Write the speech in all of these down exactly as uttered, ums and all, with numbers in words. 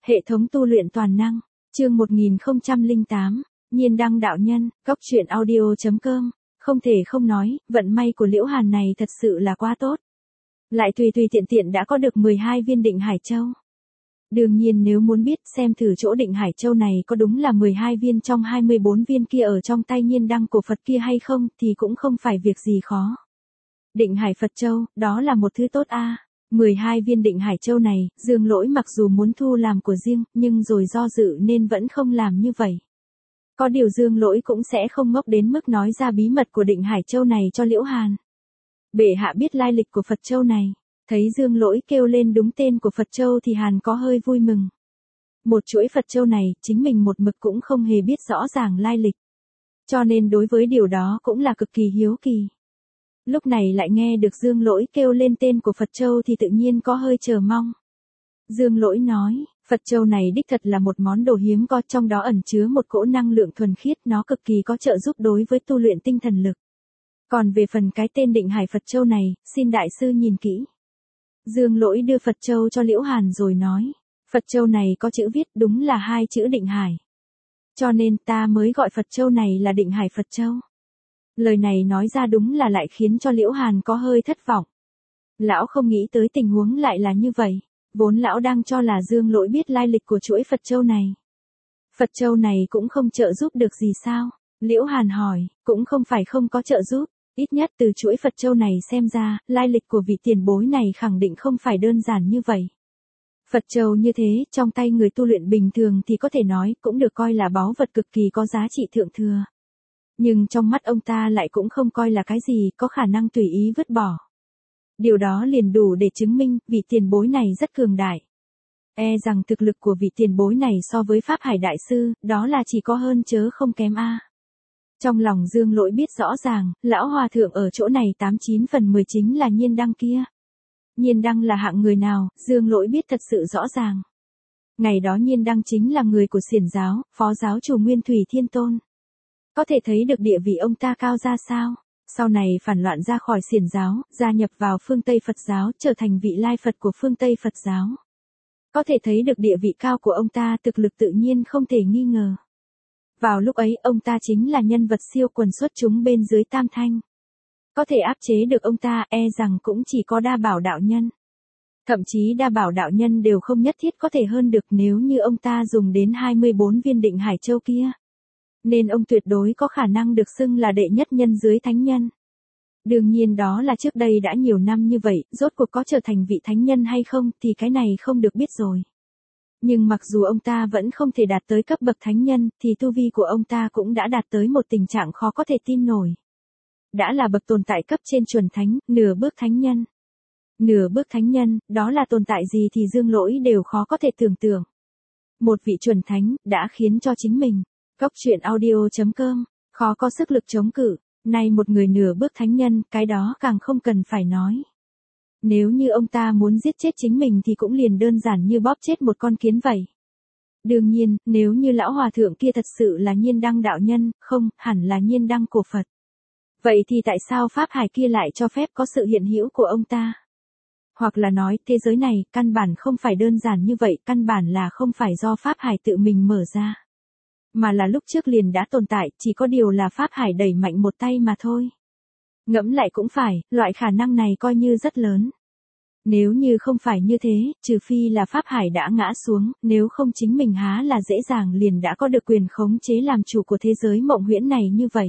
Hệ thống tu luyện toàn năng, chương một nghìn không trăm lẻ tám, Nhiên Đăng đạo nhân, góc truyện audio chấm com, không thể không nói, vận may của Liễu Hàn này thật sự là quá tốt. Lại tùy tùy tiện tiện đã có được mười hai viên định Hải Châu. Đương nhiên nếu muốn biết xem thử chỗ định Hải Châu này có đúng là mười hai viên trong hai mươi bốn viên kia ở trong tay Nhiên Đăng cổ Phật kia hay không thì cũng không phải việc gì khó. Định Hải Phật Châu, đó là một thứ tốt a. mười hai viên định Hải Châu này, Dương Lỗi mặc dù muốn thu làm của riêng, nhưng rồi do dự nên vẫn không làm như vậy. Có điều Dương Lỗi cũng sẽ không ngốc đến mức nói ra bí mật của định Hải Châu này cho Liễu Hàn. Bệ hạ biết lai lịch của Phật Châu này, thấy Dương Lỗi kêu lên đúng tên của Phật Châu thì Hàn có hơi vui mừng. Một chuỗi Phật Châu này, chính mình một mực cũng không hề biết rõ ràng lai lịch. Cho nên đối với điều đó cũng là cực kỳ hiếu kỳ. Lúc này lại nghe được Dương Lỗi kêu lên tên của Phật Châu thì tự nhiên có hơi chờ mong. Dương Lỗi nói, Phật Châu này đích thật là một món đồ hiếm có, trong đó ẩn chứa một cỗ năng lượng thuần khiết, nó cực kỳ có trợ giúp đối với tu luyện tinh thần lực. Còn về phần cái tên định Hải Phật Châu này, xin đại sư nhìn kỹ. Dương Lỗi đưa Phật Châu cho Liễu Hàn rồi nói, Phật Châu này có chữ viết đúng là hai chữ định Hải. Cho nên ta mới gọi Phật Châu này là định Hải Phật Châu. Lời này nói ra đúng là lại khiến cho Liễu Hàn có hơi thất vọng. Lão không nghĩ tới tình huống lại là như vậy, vốn lão đang cho là Dương Lỗi biết lai lịch của chuỗi Phật Châu này. Phật Châu này cũng không trợ giúp được gì sao? Liễu Hàn hỏi, cũng không phải không có trợ giúp, ít nhất từ chuỗi Phật Châu này xem ra, lai lịch của vị tiền bối này khẳng định không phải đơn giản như vậy. Phật Châu như thế, trong tay người tu luyện bình thường thì có thể nói cũng được coi là báu vật cực kỳ có giá trị thượng thừa. Nhưng trong mắt ông ta lại cũng không coi là cái gì, có khả năng tùy ý vứt bỏ. Điều đó liền đủ để chứng minh, vị tiền bối này rất cường đại. E rằng thực lực của vị tiền bối này so với Pháp Hải Đại Sư, đó là chỉ có hơn chớ không kém a. Trong lòng Dương Lỗi biết rõ ràng, lão hòa thượng ở chỗ này tám chín phần mười chính là Nhiên Đăng kia. Nhiên Đăng là hạng người nào, Dương Lỗi biết thật sự rõ ràng. Ngày đó Nhiên Đăng chính là người của Xiển giáo, phó giáo chủ Nguyên Thủy Thiên Tôn. Có thể thấy được địa vị ông ta cao ra sao. Sau này phản loạn ra khỏi Xiển giáo, gia nhập vào phương Tây Phật giáo, trở thành vị lai Phật của phương Tây Phật giáo. Có thể thấy được địa vị cao của ông ta, thực lực tự nhiên không thể nghi ngờ. Vào lúc ấy, ông ta chính là nhân vật siêu quần xuất chúng bên dưới Tam Thanh. Có thể áp chế được ông ta, e rằng cũng chỉ có Đa Bảo đạo nhân. Thậm chí Đa Bảo đạo nhân đều không nhất thiết có thể hơn được nếu như ông ta dùng đến hai mươi bốn viên định Hải Châu kia. Nên ông tuyệt đối có khả năng được xưng là đệ nhất nhân dưới thánh nhân. Đương nhiên đó là trước đây đã nhiều năm như vậy, rốt cuộc có trở thành vị thánh nhân hay không thì cái này không được biết rồi. Nhưng mặc dù ông ta vẫn không thể đạt tới cấp bậc thánh nhân, thì tu vi của ông ta cũng đã đạt tới một tình trạng khó có thể tin nổi. Đã là bậc tồn tại cấp trên chuẩn thánh, nửa bước thánh nhân. Nửa bước thánh nhân, đó là tồn tại gì thì Dương Lỗi đều khó có thể tưởng tượng. Một vị chuẩn thánh, đã khiến cho chính mình, góc truyện audio chấm com, khó có sức lực chống cự, nay một người nửa bước thánh nhân, cái đó càng không cần phải nói. Nếu như ông ta muốn giết chết chính mình thì cũng liền đơn giản như bóp chết một con kiến vậy. Đương nhiên, nếu như lão hòa thượng kia thật sự là Nhiên Đăng đạo nhân, không, hẳn là Nhiên Đăng cổ Phật. Vậy thì tại sao Pháp Hải kia lại cho phép có sự hiện hữu của ông ta? Hoặc là nói, thế giới này, căn bản không phải đơn giản như vậy, căn bản là không phải do Pháp Hải tự mình mở ra. Mà là lúc trước liền đã tồn tại, chỉ có điều là Pháp Hải đẩy mạnh một tay mà thôi. Ngẫm lại cũng phải, loại khả năng này coi như rất lớn. Nếu như không phải như thế, trừ phi là Pháp Hải đã ngã xuống, nếu không chính mình há là dễ dàng liền đã có được quyền khống chế làm chủ của thế giới mộng huyễn này như vậy.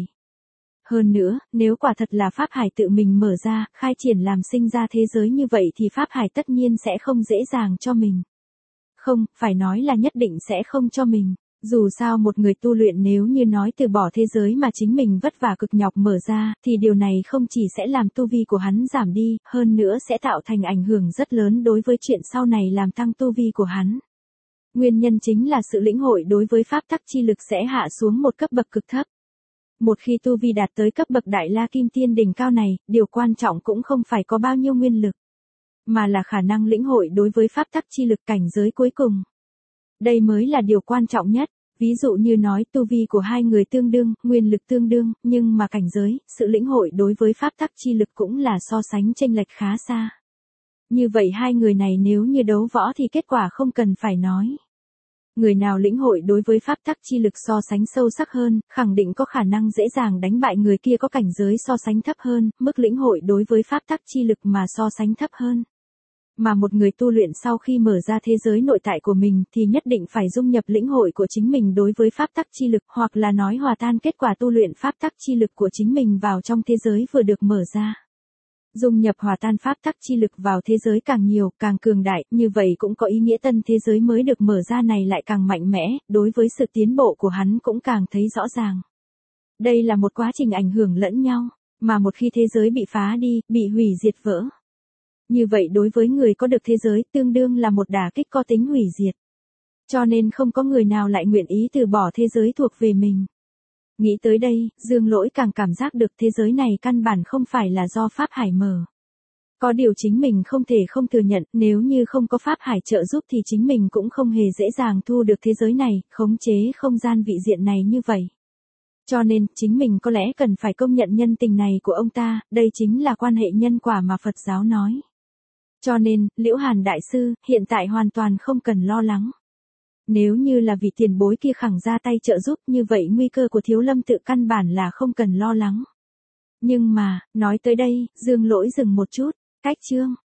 Hơn nữa, nếu quả thật là Pháp Hải tự mình mở ra, khai triển làm sinh ra thế giới như vậy thì Pháp Hải tất nhiên sẽ không dễ dàng cho mình. Không, phải nói là nhất định sẽ không cho mình. Dù sao một người tu luyện nếu như nói từ bỏ thế giới mà chính mình vất vả cực nhọc mở ra, thì điều này không chỉ sẽ làm tu vi của hắn giảm đi, hơn nữa sẽ tạo thành ảnh hưởng rất lớn đối với chuyện sau này làm tăng tu vi của hắn. Nguyên nhân chính là sự lĩnh hội đối với pháp tắc chi lực sẽ hạ xuống một cấp bậc cực thấp. Một khi tu vi đạt tới cấp bậc Đại La Kim Tiên đỉnh cao này, điều quan trọng cũng không phải có bao nhiêu nguyên lực, mà là khả năng lĩnh hội đối với pháp tắc chi lực cảnh giới cuối cùng. Đây mới là điều quan trọng nhất. Ví dụ như nói tu vi của hai người tương đương, nguyên lực tương đương, nhưng mà cảnh giới, sự lĩnh hội đối với pháp tắc chi lực cũng là so sánh chênh lệch khá xa. Như vậy hai người này nếu như đấu võ thì kết quả không cần phải nói. Người nào lĩnh hội đối với pháp tắc chi lực so sánh sâu sắc hơn, khẳng định có khả năng dễ dàng đánh bại người kia có cảnh giới so sánh thấp hơn, mức lĩnh hội đối với pháp tắc chi lực mà so sánh thấp hơn. Mà một người tu luyện sau khi mở ra thế giới nội tại của mình thì nhất định phải dung nhập lĩnh hội của chính mình đối với pháp tắc chi lực, hoặc là nói hòa tan kết quả tu luyện pháp tắc chi lực của chính mình vào trong thế giới vừa được mở ra. Dung nhập hòa tan pháp tắc chi lực vào thế giới càng nhiều, càng cường đại, như vậy cũng có ý nghĩa tân thế giới mới được mở ra này lại càng mạnh mẽ, đối với sự tiến bộ của hắn cũng càng thấy rõ ràng. Đây là một quá trình ảnh hưởng lẫn nhau, mà một khi thế giới bị phá đi, bị hủy diệt vỡ. Như vậy đối với người có được thế giới tương đương là một đả kích có tính hủy diệt. Cho nên không có người nào lại nguyện ý từ bỏ thế giới thuộc về mình. Nghĩ tới đây, Dương Lỗi càng cảm giác được thế giới này căn bản không phải là do Pháp Hải mở. Có điều chính mình không thể không thừa nhận, nếu như không có Pháp Hải trợ giúp thì chính mình cũng không hề dễ dàng thu được thế giới này, khống chế không gian vị diện này như vậy. Cho nên, chính mình có lẽ cần phải công nhận nhân tình này của ông ta, đây chính là quan hệ nhân quả mà Phật giáo nói. Cho nên, Liễu Hàn Đại Sư, hiện tại hoàn toàn không cần lo lắng. Nếu như là vì tiền bối kia khẳng ra tay trợ giúp như vậy nguy cơ của Thiếu Lâm tự căn bản là không cần lo lắng. Nhưng mà, nói tới đây, Dương Lỗi dừng một chút, cách chương.